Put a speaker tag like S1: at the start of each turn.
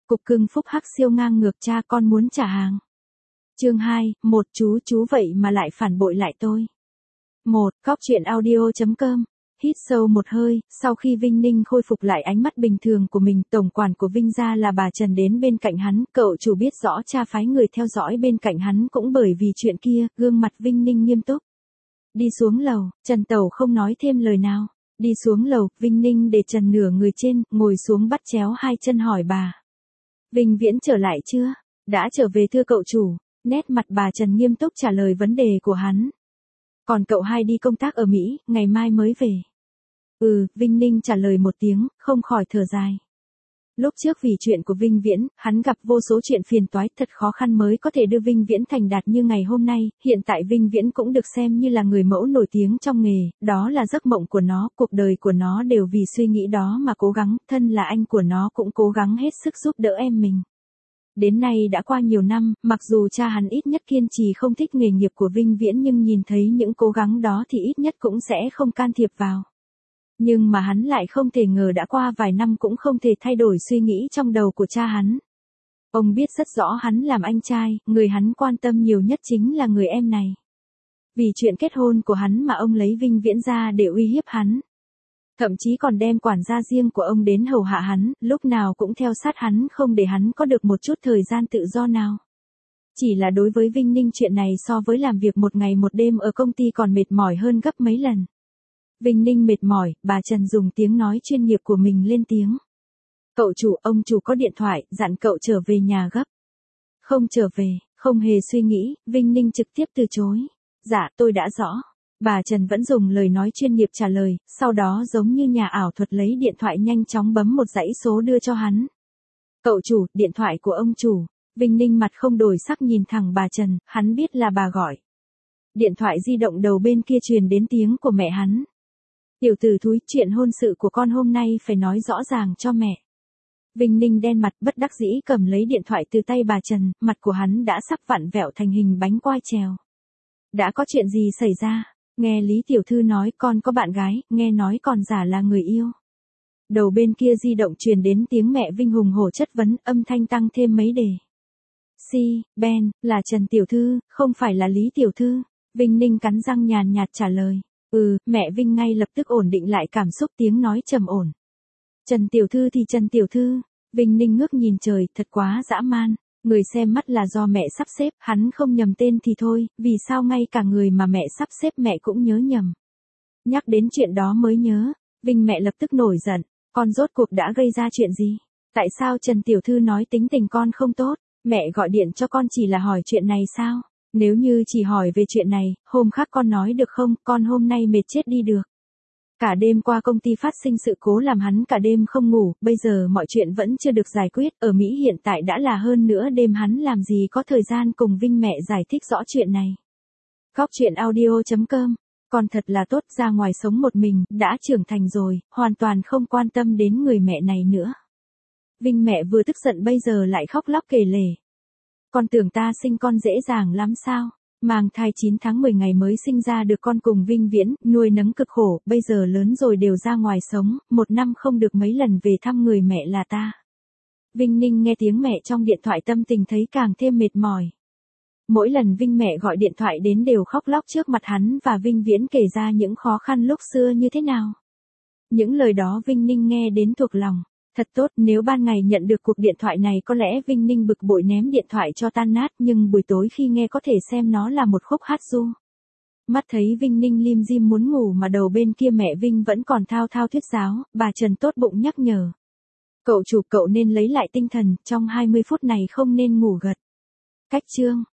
S1: Cục cưng phúc hắc siêu ngang ngược cha con muốn trả hàng. Chương 2, một chú vậy mà lại phản bội lại tôi. Góc truyện audio.com. Hít sâu một hơi, sau khi Vinh Ninh khôi phục lại ánh mắt bình thường của mình, tổng quản của Vinh gia là bà Trần đến bên cạnh hắn, cậu chủ biết rõ cha phái người theo dõi bên cạnh hắn cũng bởi vì chuyện kia, gương mặt Vinh Ninh nghiêm túc. Đi xuống lầu, Trần Tẩu không nói thêm lời nào. Đi xuống lầu, Vinh Ninh để Trần nửa người trên, ngồi xuống bắt chéo hai chân hỏi bà. Vinh Viễn trở lại chưa? Đã trở về thưa cậu chủ. Nét mặt bà Trần nghiêm túc trả lời vấn đề của hắn. Còn cậu hai đi công tác ở Mỹ, ngày mai mới về. Vinh Ninh trả lời một tiếng, không khỏi thở dài. Lúc trước vì chuyện của Vinh Viễn, hắn gặp vô số chuyện phiền toái, thật khó khăn mới có thể đưa Vinh Viễn thành đạt như ngày hôm nay, hiện tại Vinh Viễn cũng được xem như là người mẫu nổi tiếng trong nghề, đó là giấc mộng của nó, cuộc đời của nó đều vì suy nghĩ đó mà cố gắng, thân là anh của nó cũng cố gắng hết sức giúp đỡ em mình. Đến nay đã qua nhiều năm, mặc dù cha hắn ít nhất kiên trì không thích nghề nghiệp của Vinh Viễn nhưng nhìn thấy những cố gắng đó thì ít nhất cũng sẽ không can thiệp vào. Nhưng mà hắn lại không thể ngờ đã qua vài năm cũng không thể thay đổi suy nghĩ trong đầu của cha hắn. Ông biết rất rõ hắn làm anh trai, người hắn quan tâm nhiều nhất chính là người em này. Vì chuyện kết hôn của hắn mà ông lấy Vinh Viễn ra để uy hiếp hắn. Thậm chí còn đem quản gia riêng của ông đến hầu hạ hắn, lúc nào cũng theo sát hắn không để hắn có được một chút thời gian tự do nào. Chỉ là đối với Vinh Ninh chuyện này so với làm việc một ngày một đêm ở công ty còn mệt mỏi hơn gấp mấy lần. Vinh Ninh mệt mỏi, bà Trần dùng tiếng nói chuyên nghiệp của mình lên tiếng. Cậu chủ, ông chủ có điện thoại, dặn cậu trở về nhà gấp. Không trở về, không hề suy nghĩ, Vinh Ninh trực tiếp từ chối. Dạ, tôi đã rõ. Bà Trần vẫn dùng lời nói chuyên nghiệp trả lời, sau đó giống như nhà ảo thuật lấy điện thoại nhanh chóng bấm một dãy số đưa cho hắn. Cậu chủ, điện thoại của ông chủ. Vinh Ninh mặt không đổi sắc nhìn thẳng bà Trần, hắn biết là bà gọi. Điện thoại di động đầu bên kia truyền đến tiếng của mẹ hắn. Tiểu tử thúi, chuyện hôn sự của con hôm nay phải nói rõ ràng cho mẹ. Vinh Ninh đen mặt bất đắc dĩ cầm lấy điện thoại từ tay bà Trần, mặt của hắn đã sắp vặn vẹo thành hình bánh quai trèo. Đã có chuyện gì xảy ra? Nghe Lý Tiểu Thư nói con có bạn gái, nghe nói còn giả là người yêu. Đầu bên kia di động truyền đến tiếng mẹ Vinh hùng hổ chất vấn, âm thanh tăng thêm mấy đề. Ben, là Trần Tiểu Thư, không phải là Lý Tiểu Thư. Vinh Ninh cắn răng nhàn nhạt trả lời. Mẹ Vinh ngay lập tức ổn định lại cảm xúc tiếng nói trầm ổn. Trần Tiểu Thư thì Trần Tiểu Thư. Vinh Ninh ngước nhìn trời, thật quá dã man. Người xem mắt là do mẹ sắp xếp, hắn không nhầm tên thì thôi, vì sao ngay cả người mà mẹ sắp xếp mẹ cũng nhớ nhầm. Nhắc đến chuyện đó mới nhớ, Vinh mẹ lập tức nổi giận, con rốt cuộc đã gây ra chuyện gì? Tại sao Trần Tiểu Thư nói tính tình con không tốt? Mẹ gọi điện cho con chỉ là hỏi chuyện này sao? Nếu như chỉ hỏi về chuyện này, hôm khác con nói được không, con hôm nay mệt chết đi được. Cả đêm qua công ty phát sinh sự cố làm hắn cả đêm không ngủ, bây giờ mọi chuyện vẫn chưa được giải quyết, ở Mỹ hiện tại đã là hơn nữa đêm hắn làm gì có thời gian cùng Vinh mẹ giải thích rõ chuyện này. Góc truyện audio.com, con thật là tốt, ra ngoài sống một mình, đã trưởng thành rồi, hoàn toàn không quan tâm đến người mẹ này nữa. Vinh mẹ vừa tức giận bây giờ lại khóc lóc kể lể. Con tưởng ta sinh con dễ dàng lắm sao? Mang thai 9 tháng 10 ngày mới sinh ra được con cùng Vinh Viễn, nuôi nấng cực khổ, bây giờ lớn rồi đều ra ngoài sống, 1 năm không được mấy lần về thăm người mẹ là ta. Vinh Ninh nghe tiếng mẹ trong điện thoại tâm tình thấy càng thêm mệt mỏi. Mỗi lần Vinh mẹ gọi điện thoại đến đều khóc lóc trước mặt hắn và Vinh Viễn kể ra những khó khăn lúc xưa như thế nào. Những lời đó Vinh Ninh nghe đến thuộc lòng. Thật tốt, nếu ban ngày nhận được cuộc điện thoại này có lẽ Vinh Ninh bực bội ném điện thoại cho tan nát, nhưng buổi tối khi nghe có thể xem nó là một khúc hát ru. Mắt thấy Vinh Ninh lim dim muốn ngủ mà đầu bên kia mẹ Vinh vẫn còn thao thao thuyết giáo, bà Trần tốt bụng nhắc nhở. Cậu chủ, cậu nên lấy lại tinh thần, trong 20 phút này không nên ngủ gật. Cách chương.